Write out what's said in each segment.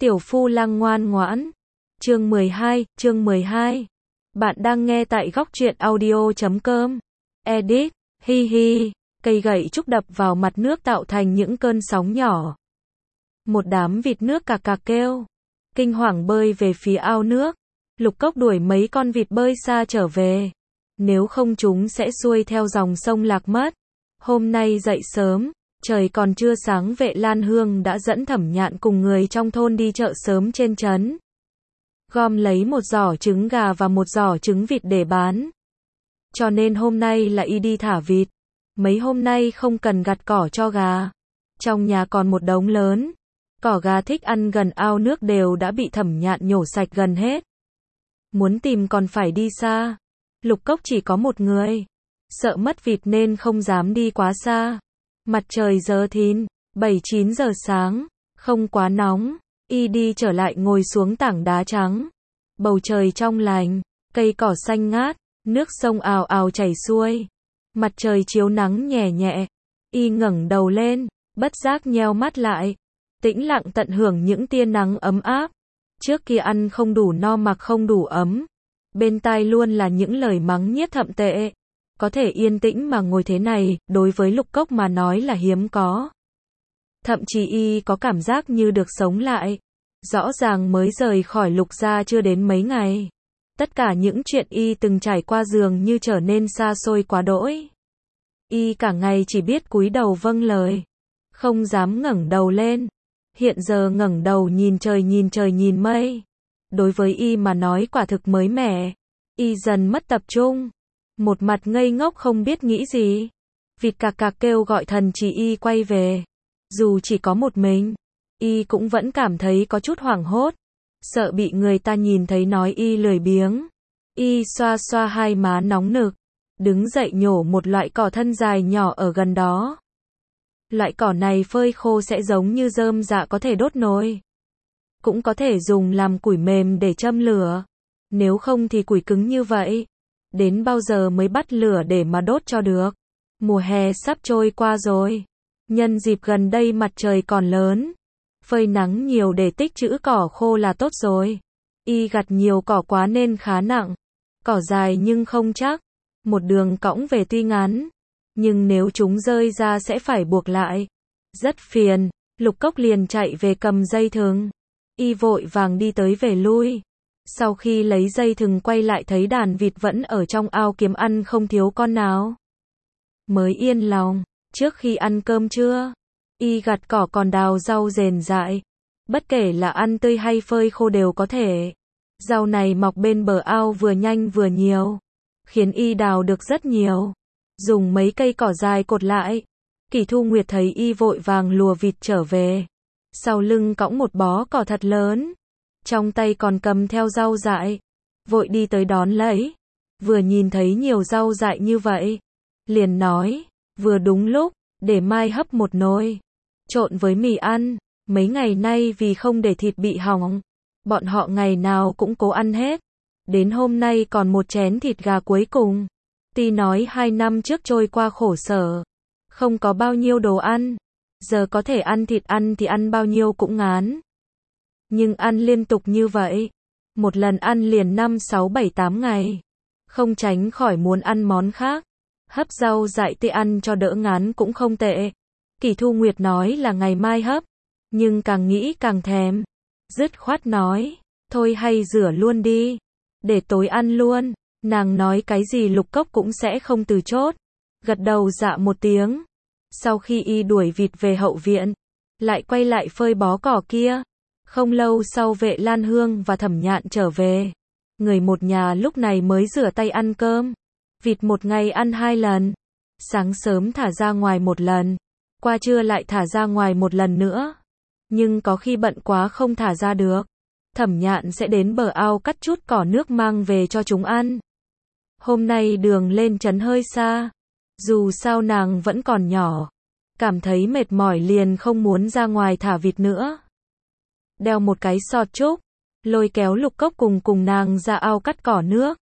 Tiểu Phu Lang ngoan ngoãn. Chương 12. Bạn đang nghe tại góc truyện audio.com. Edit. Hi hi. Cây gậy trúc đập vào mặt nước tạo thành những cơn sóng nhỏ. Một đám vịt nước cạc cạc kêu. Kinh hoàng bơi về phía ao nước. Lục Cốc đuổi mấy con vịt bơi xa trở về. Nếu không chúng sẽ xuôi theo dòng sông lạc mất. Hôm nay dậy sớm, trời còn chưa sáng, Vệ Lan Hương đã dẫn Thẩm Nhạn cùng người trong thôn đi chợ sớm trên trấn. Gom lấy một giỏ trứng gà và một giỏ trứng vịt để bán. Cho nên hôm nay là y đi thả vịt. Mấy hôm nay không cần gặt cỏ cho gà. Trong nhà còn một đống lớn. Cỏ gà thích ăn gần ao nước đều đã bị Thẩm Nhạn nhổ sạch gần hết. Muốn tìm còn phải đi xa. Lục Cốc chỉ có một người. Sợ mất vịt nên không dám đi quá xa. Mặt trời giờ thìn, 7-9 giờ sáng, không quá nóng. Y đi trở lại ngồi xuống tảng đá trắng. Bầu trời trong lành, cây cỏ xanh ngát, nước sông ào ào chảy xuôi. Mặt trời chiếu nắng nhẹ nhẹ. Y ngẩng đầu lên, bất giác nheo mắt lại. Tĩnh lặng tận hưởng những tia nắng ấm áp. Trước kia ăn không đủ no mặc không đủ ấm. Bên tai luôn là những lời mắng nhiếc thậm tệ. Có thể yên tĩnh mà ngồi thế này, đối với Lục Cốc mà nói là hiếm có. Thậm chí y có cảm giác như được sống lại. Rõ ràng mới rời khỏi Lục gia chưa đến mấy ngày. Tất cả những chuyện y từng trải qua dường như trở nên xa xôi quá đỗi. Y cả ngày chỉ biết cúi đầu vâng lời. Không dám ngẩng đầu lên. Hiện giờ ngẩng đầu nhìn trời nhìn mây. Đối với y mà nói quả thực mới mẻ. Y dần mất tập trung. Một mặt ngây ngốc không biết nghĩ gì. Vịt cạc cạc kêu gọi thần chỉ y quay về. Dù chỉ có một mình, y cũng vẫn cảm thấy có chút hoảng hốt. Sợ bị người ta nhìn thấy nói y lười biếng. Y xoa xoa hai má nóng nực. Đứng dậy nhổ một loại cỏ thân dài nhỏ ở gần đó. Loại cỏ này phơi khô sẽ giống như rơm rạ có thể đốt nồi. Cũng có thể dùng làm củi mềm để châm lửa. Nếu không thì củi cứng như vậy. Đến bao giờ mới bắt lửa để mà đốt cho được. Mùa hè sắp trôi qua rồi. Nhân dịp gần đây mặt trời còn lớn. Phơi nắng nhiều để tích trữ cỏ khô là tốt rồi. Y gặt nhiều cỏ quá nên khá nặng. Cỏ dài nhưng không chắc. Một đường cõng về tuy ngắn. Nhưng nếu chúng rơi ra sẽ phải buộc lại. Rất phiền. Lục Cốc liền chạy về cầm dây thừng. Y vội vàng đi tới về lui. Sau khi lấy dây thừng quay lại thấy đàn vịt vẫn ở trong ao kiếm ăn không thiếu con nào. Mới yên lòng. Trước khi ăn cơm trưa, y gặt cỏ còn đào rau rền rại. Bất kể là ăn tươi hay phơi khô đều có thể. Rau này mọc bên bờ ao vừa nhanh vừa nhiều. Khiến y đào được rất nhiều. Dùng mấy cây cỏ dài cột lại. Kỷ Thu Nguyệt thấy y vội vàng lùa vịt trở về. Sau lưng cõng một bó cỏ thật lớn. Trong tay còn cầm theo rau dại. Vội đi tới đón lấy. Vừa nhìn thấy nhiều rau dại như vậy. Liền nói, vừa đúng lúc, để mai hấp một nồi. Trộn với mì ăn. Mấy ngày nay vì không để thịt bị hỏng. Bọn họ ngày nào cũng cố ăn hết. Đến hôm nay còn một chén thịt gà cuối cùng. Tuy nói 2 năm trước trôi qua khổ sở. Không có bao nhiêu đồ ăn. Giờ có thể ăn thịt ăn thì ăn bao nhiêu cũng ngán. Nhưng ăn liên tục như vậy. Một lần ăn liền 5, 6, 7, 8 ngày. Không tránh khỏi muốn ăn món khác. Hấp rau dại tươi ăn cho đỡ ngán cũng không tệ. Kỷ Thu Nguyệt nói là ngày mai hấp. Nhưng càng nghĩ càng thèm. Dứt khoát nói. Thôi hay rửa luôn đi. Để tối ăn luôn. Nàng nói cái gì Lục Cốc cũng sẽ không từ chốt. Gật đầu dạ một tiếng. Sau khi y đuổi vịt về hậu viện. Lại quay lại phơi bó cỏ kia. Không lâu sau Vệ Lan Hương và Thẩm Nhạn trở về. Người một nhà lúc này mới rửa tay ăn cơm. Vịt một ngày ăn 2 lần. Sáng sớm thả ra ngoài một lần. Qua trưa lại thả ra ngoài một lần nữa. Nhưng có khi bận quá không thả ra được. Thẩm Nhạn sẽ đến bờ ao cắt chút cỏ nước mang về cho chúng ăn. Hôm nay đường lên trấn hơi xa. Dù sao nàng vẫn còn nhỏ. Cảm thấy mệt mỏi liền không muốn ra ngoài thả vịt nữa. Đeo một cái sọt trúc. Lôi kéo Lục Cốc cùng nàng ra ao cắt cỏ nước.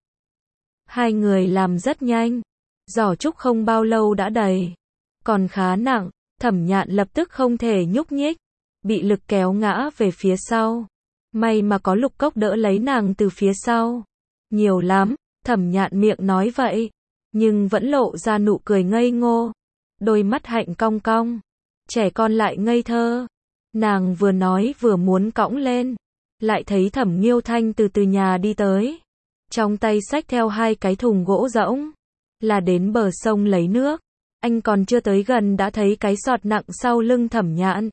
Hai người làm rất nhanh. Giỏ trúc không bao lâu đã đầy. Còn khá nặng. Thẩm Nhạn lập tức không thể nhúc nhích. Bị lực kéo ngã về phía sau. May mà có Lục Cốc đỡ lấy nàng từ phía sau. Nhiều lắm, Thẩm Nhạn miệng nói vậy, nhưng vẫn lộ ra nụ cười ngây ngô. Đôi mắt hạnh cong cong, trẻ con lại ngây thơ. Nàng vừa nói vừa muốn cõng lên, lại thấy Thẩm Nghiêu Thanh từ từ nhà đi tới. Trong tay xách theo 2 cái thùng gỗ rỗng, là đến bờ sông lấy nước. Anh còn chưa tới gần đã thấy cái sọt nặng sau lưng Thẩm Nhạn.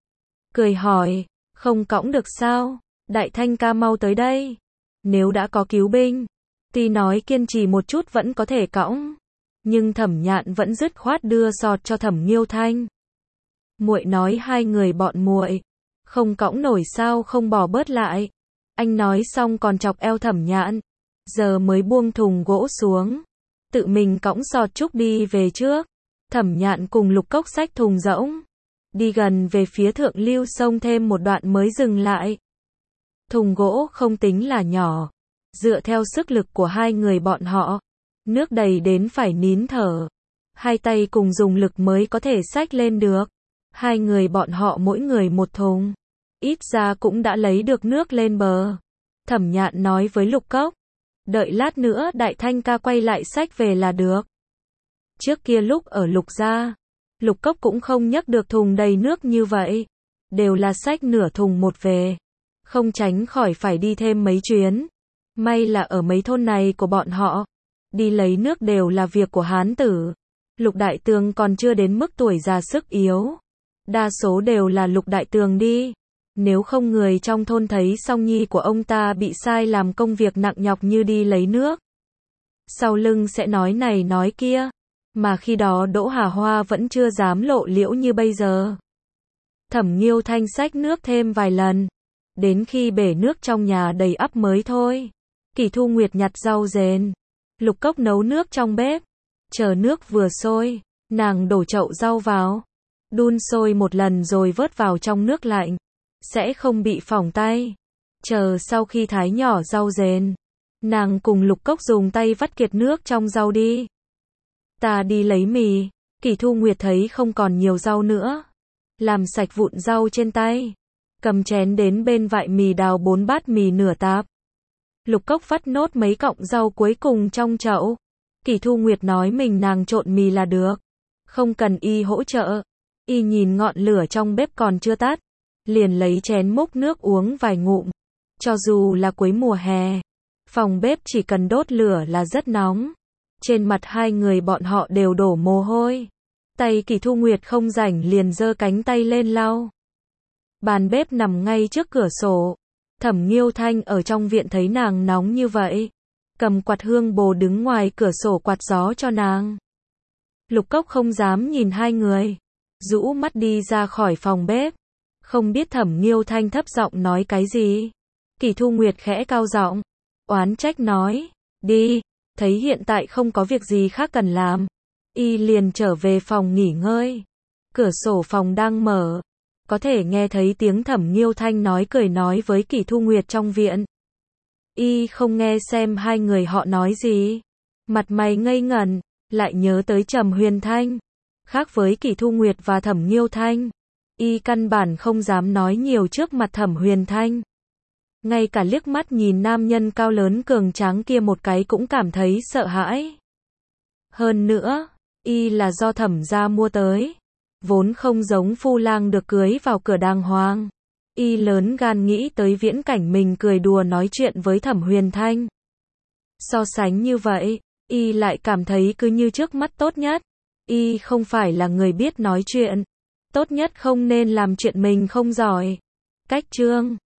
Cười hỏi, không cõng được sao? Đại Thanh ca mau tới đây. Nếu đã có cứu binh, tuy nói kiên trì một chút vẫn có thể cõng. Nhưng Thẩm Nhạn vẫn dứt khoát đưa sọt cho Thẩm Nghiêu Thanh. Muội nói 2 người bọn muội không cõng nổi sao không bỏ bớt lại. Anh nói xong còn chọc eo Thẩm Nhạn, giờ mới buông thùng gỗ xuống, tự mình cõng sọt trúc đi về trước. Thẩm Nhạn cùng Lục Cốc xách thùng rỗng, đi gần về phía thượng lưu sông thêm một đoạn mới dừng lại. Thùng gỗ không tính là nhỏ, dựa theo sức lực của 2 người bọn họ, nước đầy đến phải nín thở. 2 tay cùng dùng lực mới có thể xách lên được. 2 người bọn họ mỗi người một thùng, ít ra cũng đã lấy được nước lên bờ. Thẩm Nhạn nói với Lục Cốc, đợi lát nữa Đại Thanh ca quay lại xách về là được. Trước kia lúc ở Lục gia, Lục Cốc cũng không nhấc được thùng đầy nước như vậy, đều là xách nửa thùng một về, không tránh khỏi phải đi thêm mấy chuyến. May là ở mấy thôn này của bọn họ, đi lấy nước đều là việc của hán tử. Lục Đại Tường còn chưa đến mức tuổi già sức yếu, đa số đều là Lục Đại Tường đi. Nếu không người trong thôn thấy song nhi của ông ta bị sai làm công việc nặng nhọc như đi lấy nước, sau lưng sẽ nói này nói kia, mà khi đó Đỗ Hà Hoa vẫn chưa dám lộ liễu như bây giờ. Thẩm Nghiêu Thanh xách nước thêm vài lần, đến khi bể nước trong nhà đầy ắp mới thôi. Kỳ Thu Nguyệt nhặt rau rền, Lục Cốc nấu nước trong bếp, chờ nước vừa sôi, nàng đổ chậu rau vào, đun sôi một lần rồi vớt vào trong nước lạnh, sẽ không bị phỏng tay. Chờ sau khi thái nhỏ rau rền, nàng cùng Lục Cốc dùng tay vắt kiệt nước trong rau đi. Ta đi lấy mì. Kỳ Thu Nguyệt thấy không còn nhiều rau nữa, làm sạch vụn rau trên tay, cầm chén đến bên vại mì đào 4 bát mì nửa táp. Lục Cốc vắt nốt mấy cọng rau cuối cùng trong chậu. Kỳ Thu Nguyệt nói mình nàng trộn mì là được, không cần y hỗ trợ. Y nhìn ngọn lửa trong bếp còn chưa tắt, liền lấy chén múc nước uống vài ngụm. Cho dù là cuối mùa hè, phòng bếp chỉ cần đốt lửa là rất nóng. Trên mặt 2 người bọn họ đều đổ mồ hôi. Tay Kỳ Thu Nguyệt không rảnh liền giơ cánh tay lên lau. Bàn bếp nằm ngay trước cửa sổ. Thẩm Nghiêu Thanh ở trong viện thấy nàng nóng như vậy, cầm quạt hương bồ đứng ngoài cửa sổ quạt gió cho nàng. Lục Cốc không dám nhìn 2 người, rũ mắt đi ra khỏi phòng bếp. Không biết Thẩm Nghiêu Thanh thấp giọng nói cái gì. Kỳ Thu Nguyệt khẽ cao giọng, oán trách nói, đi. Thấy hiện tại không có việc gì khác cần làm, y liền trở về phòng nghỉ ngơi. Cửa sổ phòng đang mở, có thể nghe thấy tiếng Thẩm Nghiêu Thanh nói cười nói với Kỳ Thu Nguyệt trong viện. Y không nghe xem 2 người họ nói gì, mặt mày ngây ngẩn, lại nhớ tới Trầm Huyền Thanh. Khác với Kỳ Thu Nguyệt và Thẩm Nghiêu Thanh, y căn bản không dám nói nhiều trước mặt Thẩm Huyền Thanh. Ngay cả liếc mắt nhìn nam nhân cao lớn cường tráng kia một cái cũng cảm thấy sợ hãi. Hơn nữa, y là do Thẩm gia mua tới, vốn không giống phu lang được cưới vào cửa đàng hoàng. Y lớn gan nghĩ tới viễn cảnh mình cười đùa nói chuyện với Thẩm Huyền Thanh. So sánh như vậy, y lại cảm thấy cứ như trước mắt tốt nhất. Y không phải là người biết nói chuyện, tốt nhất không nên làm chuyện mình không giỏi. Cách chương